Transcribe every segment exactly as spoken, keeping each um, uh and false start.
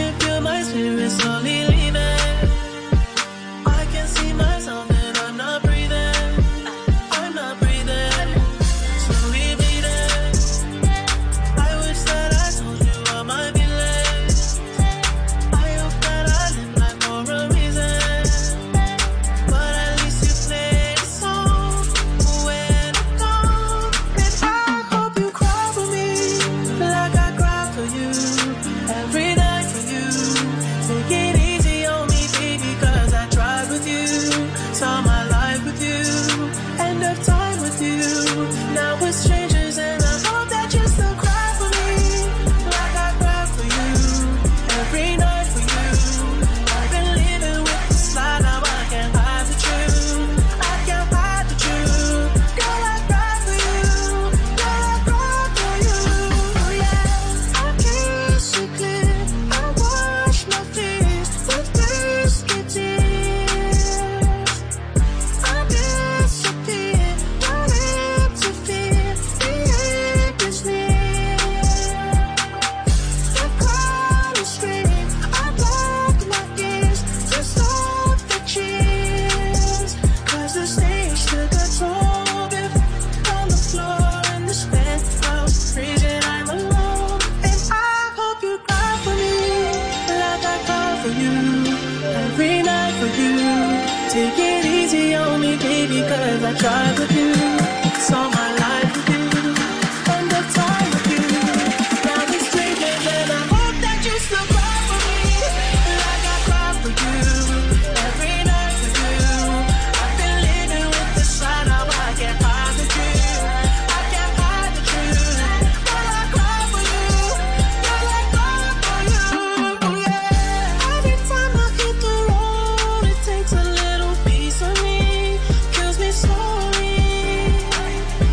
can feel my spirit slowly leaving. I can see myself and I'm not breathing. I'm not breathing. Slowly bleeding. I wish that I told you all my feelings. I hope that I live life for a reason. But at least you played a song when I'm gone. And I hope you cry for me like I cry for you. Every night for you. Take it easy on me, baby, cause I tried with you. Saw my life with you. End of time with you. Now we're strangers and I hope that you still cry for me like I cry for you. Every night for you. I've been living with this lie, now I can't hide the truth. I can't hide the truth. Girl, I cry for you. Girl, I cry for you. Yeah, I kiss you clear. I wash my fears with biscuit tears. I disappear, not interfere. The end is near. The crowd is screaming. I block my ears to stop the cheers. Cause the stage took a toll. If on the floor in this penthouse, freezing, I'm alone. And I hope you cry for me like I cry for you. Every night for you. Take it easy on me, baby, cause I tried with you. Saw my life with you. End of time with you. Now we're strangers and I hope that you still cry for me like I cry for you. Every night for you. I've been living with the side, now I can't hide the truth. I can't hide the truth. Girl, I cry for you. Girl, I cry for you. Yeah. Every time I hit the road, it takes a little piece of me. Kills me slowly.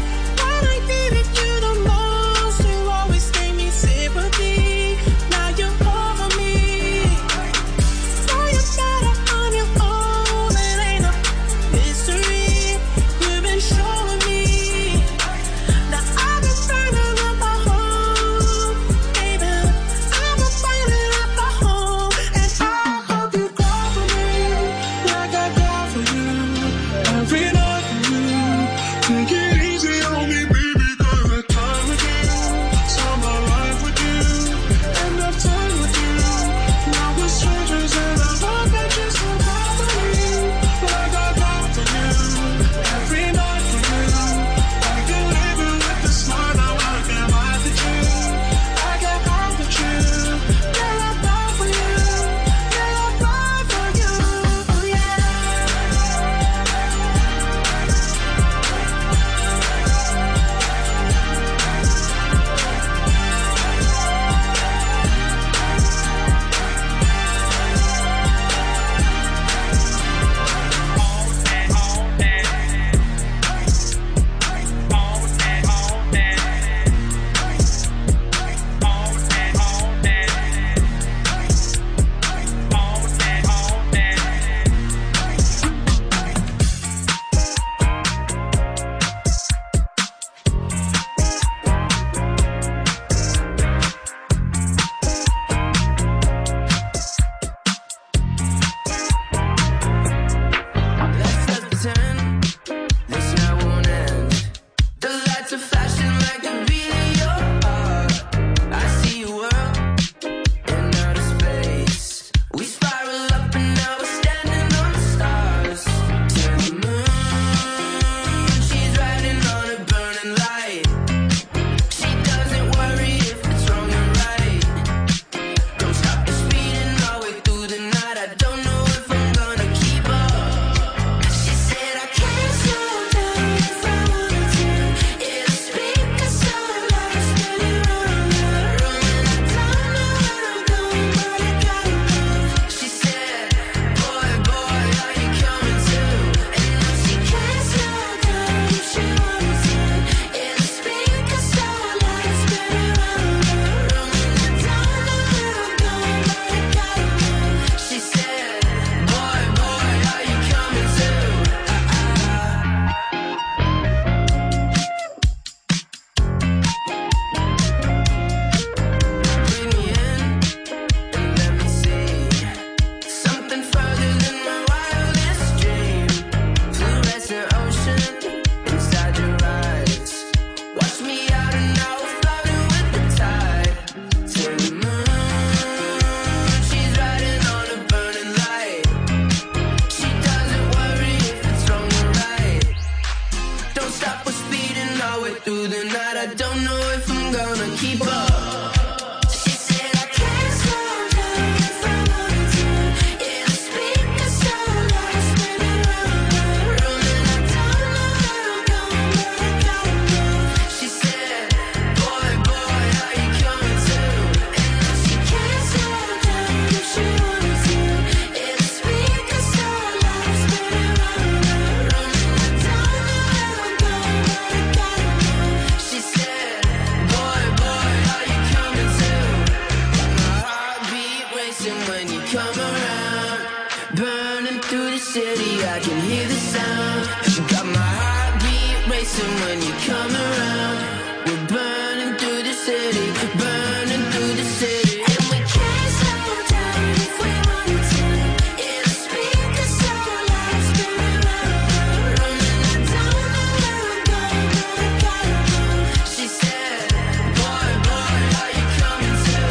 racing when you come around. Burning through the city, I can hear the sound. Got my heartbeat racing when you come around. We're burning through the city, burning through the city. And we can't slow down if we wanted to. Yeah, the speakers so loud, spinning round, round. And I don't know where I'm going, but I gotta move. She said, boy, boy, are you coming too?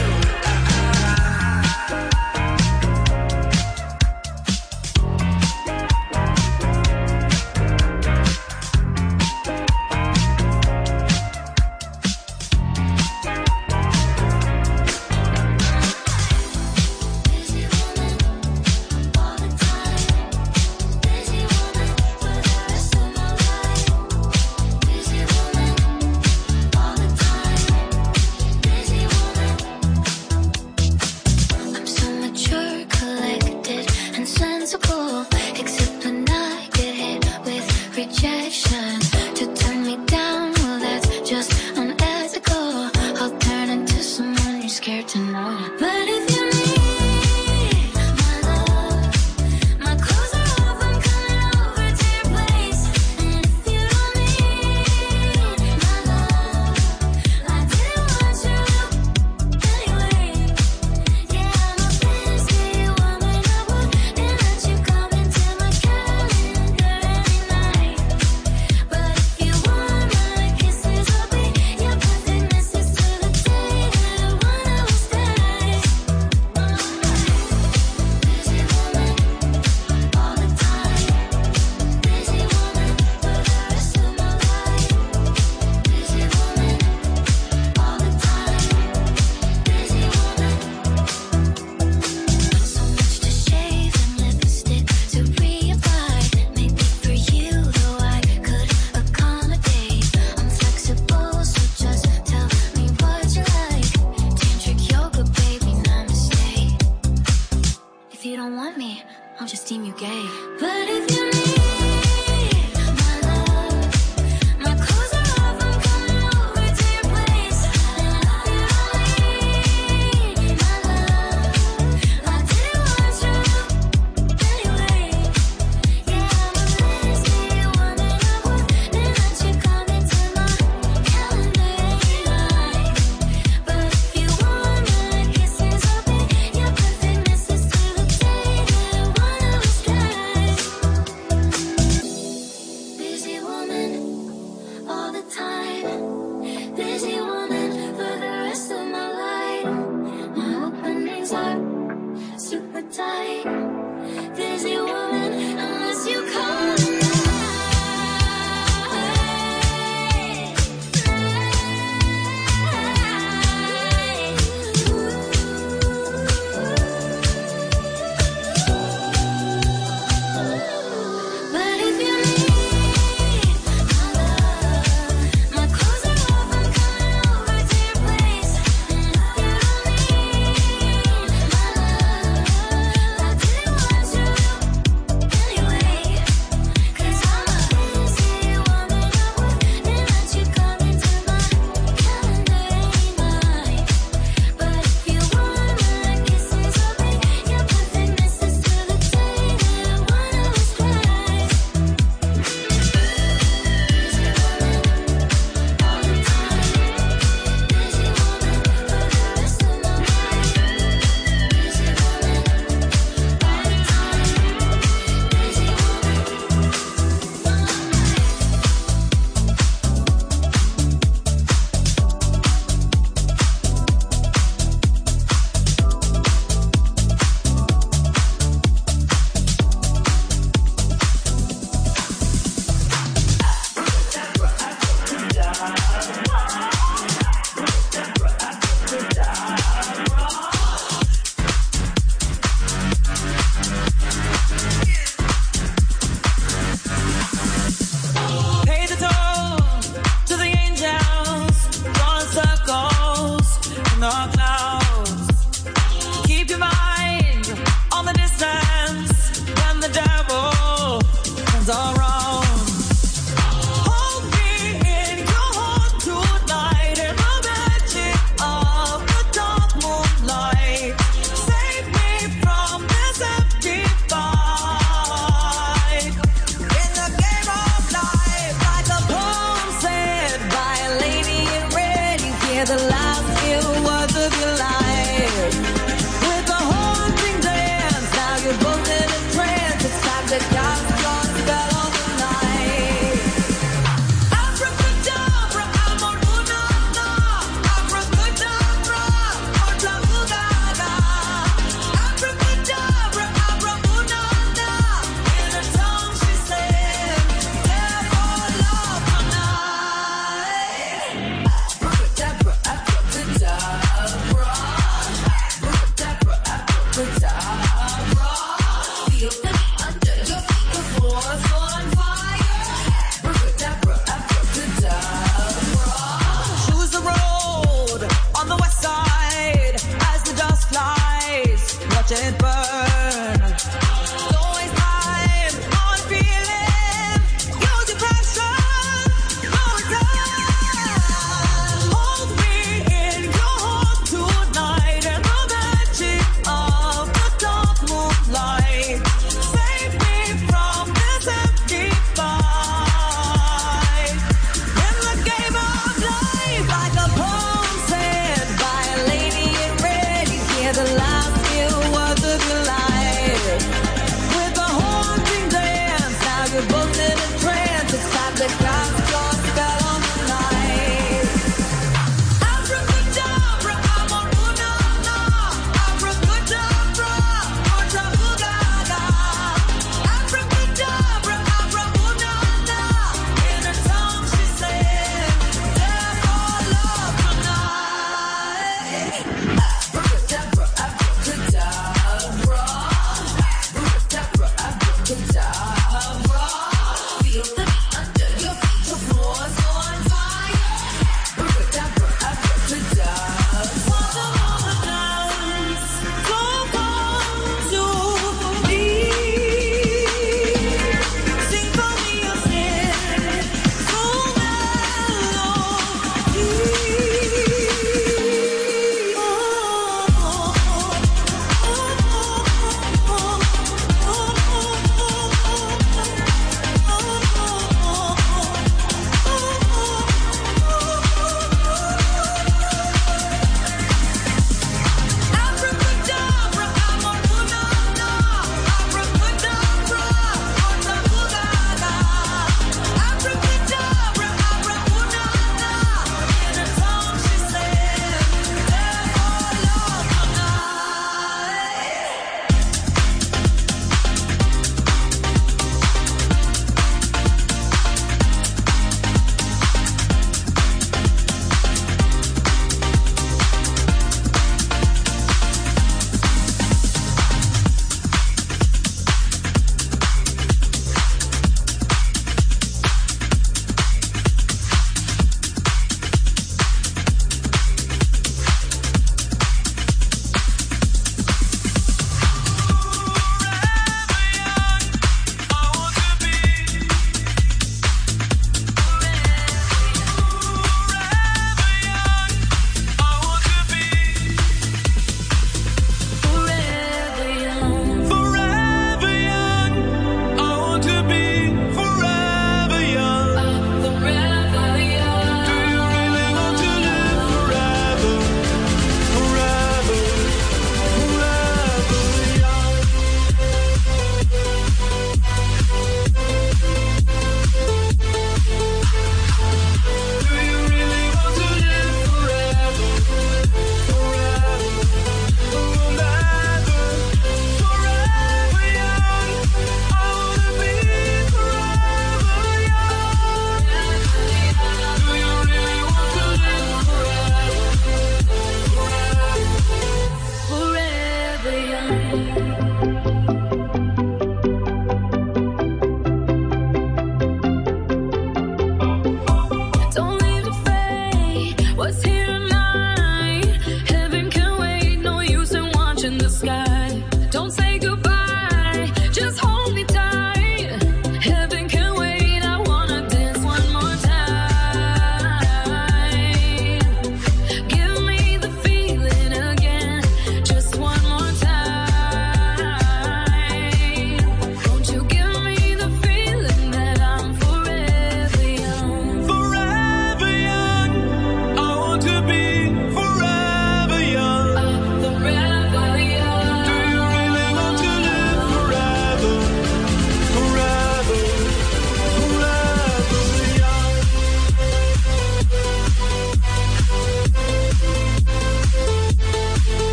Forever young. Do you really want to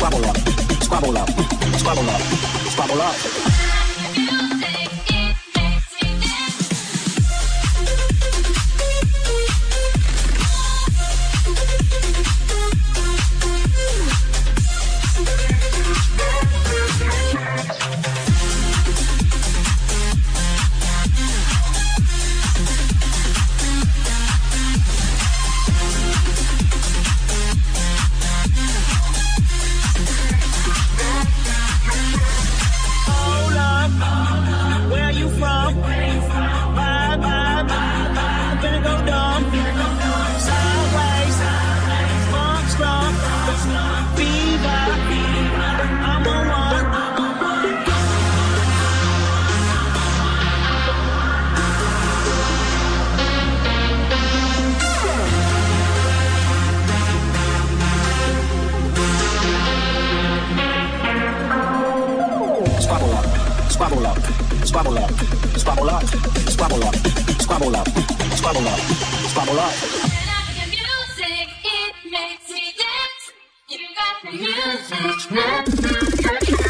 squabble up, squabble up, squabble up, squabble up. Squabble up, squabble up, squabble up, squabble up, squabble up, squabble up, squabble up. Music, it makes me dance. You got the music.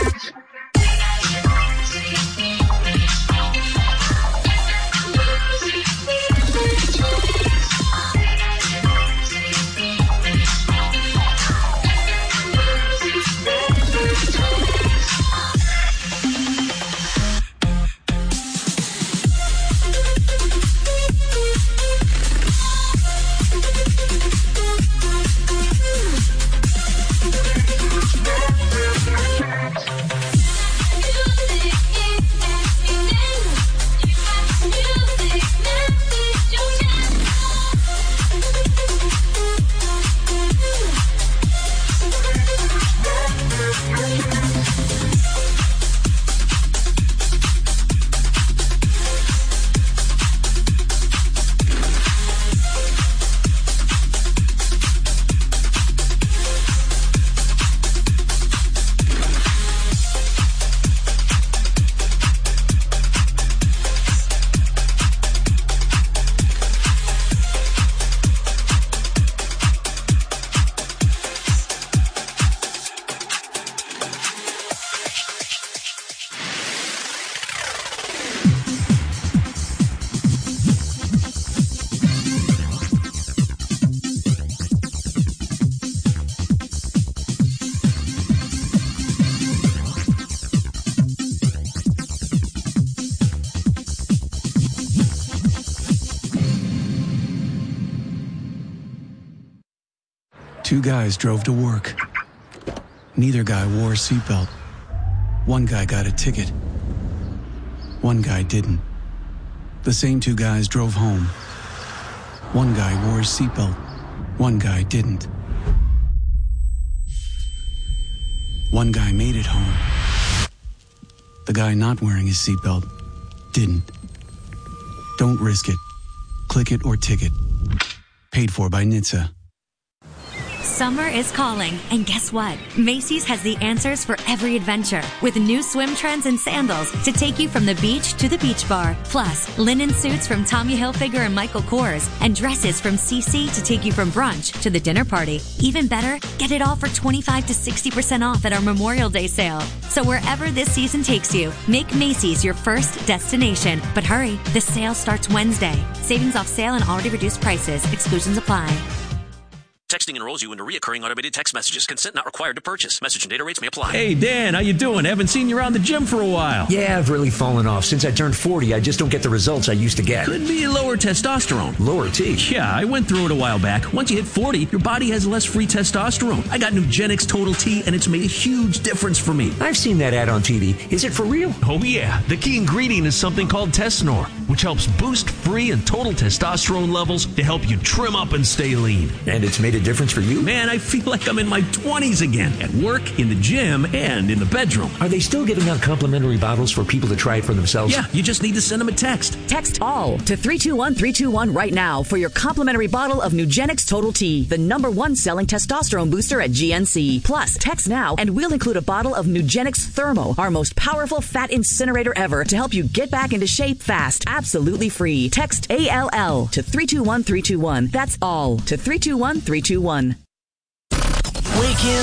Two guys drove to work. Neither guy wore a seatbelt. One guy got a ticket. One guy didn't. The same two guys drove home. One guy wore his seatbelt. One guy didn't. One guy made it home. The guy not wearing his seatbelt didn't. Don't risk it. Click it or ticket. Paid for by N H T S A. Summer is calling, and guess what? Macy's has the answers for every adventure, with new swim trends and sandals to take you from the beach to the beach bar. Plus, linen suits from Tommy Hilfiger and Michael Kors, and dresses from C C to take you from brunch to the dinner party. Even better, get it all for twenty-five to sixty percent off at our Memorial Day sale. So wherever this season takes you, make Macy's your first destination. But hurry, the sale starts Wednesday. Savings off sale and already reduced prices. Exclusions apply. Texting enrolls you into reoccurring automated text messages. Consent not required to purchase. Message and data rates may apply. Hey, Dan, how you doing? Haven't seen you around the gym for a while. Yeah, I've really fallen off. Since I turned forty, I just don't get the results I used to get. Could be lower testosterone. Lower T? Yeah, I went through it a while back. Once you hit forty, your body has less free testosterone. I got Nugenix Total T, and it's made a huge difference for me. I've seen that ad on T V. Is it for real? Oh, yeah. The key ingredient is something called Tesnor, which helps boost free and total testosterone levels to help you trim up and stay lean. And it's made a difference for you? Man, I feel like I'm in my twenties again, at work, in the gym, and in the bedroom. Are they still giving out complimentary bottles for people to try it for themselves? Yeah, you just need to send them a text. Text ALL to three two one three two one right now for your complimentary bottle of Nugenix Total T, the number one selling testosterone booster at G N C. Plus, text now and we'll include a bottle of Nugenix Thermo, our most powerful fat incinerator ever, to help you get back into shape fast, absolutely free. Text A L L to three two one three two one. That's ALL to three two one three two one. Waking up.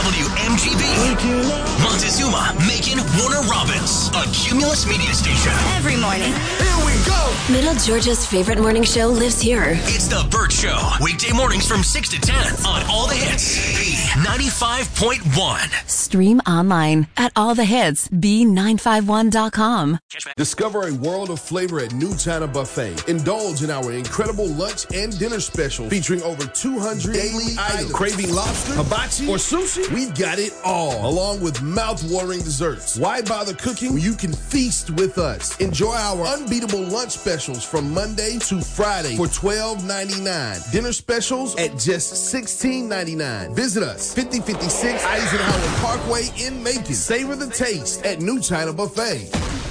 W M G B. Montezuma, Macon, Warner Robins. A Cumulus media station. Every morning. Here we go. Middle Georgia's favorite morning show lives here. It's The Burt Show. Weekday mornings from six to ten on All the Hits. B ninety-five point one. Stream online at all the hits b nine five one dot com. Discover a world of flavor at New China Buffet. Indulge in our incredible lunch and dinner special featuring over two hundred daily items. Craving lobster, hibachi, or sushi? We've got it all, along with mouth-watering desserts. Why bother cooking when you can feast with us? Enjoy our unbeatable lunch specials from Monday to Friday for twelve ninety-nine. Dinner specials at just sixteen ninety-nine. Visit us, fifty fifty-six Eisenhower Parkway in Macon. Savor the taste at New China Buffet.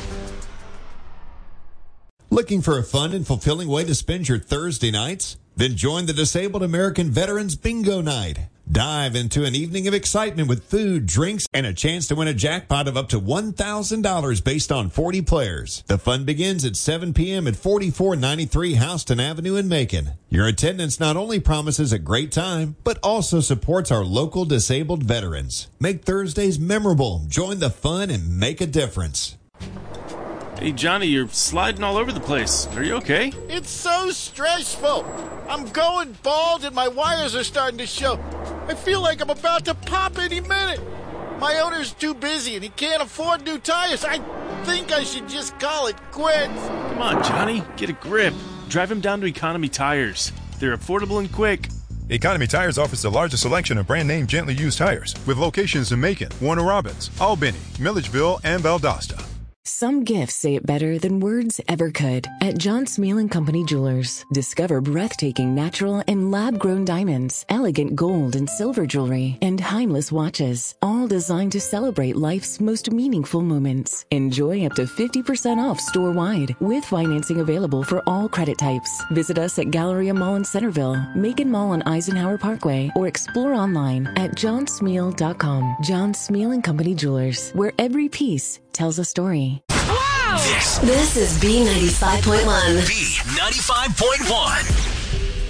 Looking for a fun and fulfilling way to spend your Thursday nights? Then join the Disabled American Veterans Bingo Night. Dive into an evening of excitement with food, drinks, and a chance to win a jackpot of up to one thousand dollars based on forty players. The fun begins at seven p.m. at forty-four ninety-three Houston Avenue in Macon. Your attendance not only promises a great time, but also supports our local disabled veterans. Make Thursdays memorable, join the fun, and make a difference. Hey, Johnny, you're sliding all over the place. Are you okay? It's so stressful. I'm going bald and my wires are starting to show. I feel like I'm about to pop any minute. My owner's too busy and he can't afford new tires. I think I should just call it quits. Come on, Johnny, get a grip. Drive him down to Economy Tires. They're affordable and quick. Economy Tires offers the largest selection of brand-name gently used tires with locations in Macon, Warner Robins, Albany, Milledgeville, and Valdosta. Some gifts say it better than words ever could. At John Smeal and Company Jewelers, discover breathtaking natural and lab-grown diamonds, elegant gold and silver jewelry, and timeless watches, all designed to celebrate life's most meaningful moments. Enjoy up to fifty percent off store-wide, with financing available for all credit types. Visit us at Galleria Mall in Centerville, Macon Mall on Eisenhower Parkway, or explore online at john smeal dot com. John Smeal and Company Jewelers, where every piece tells a story. This, This is B ninety-five point one. B ninety-five point one.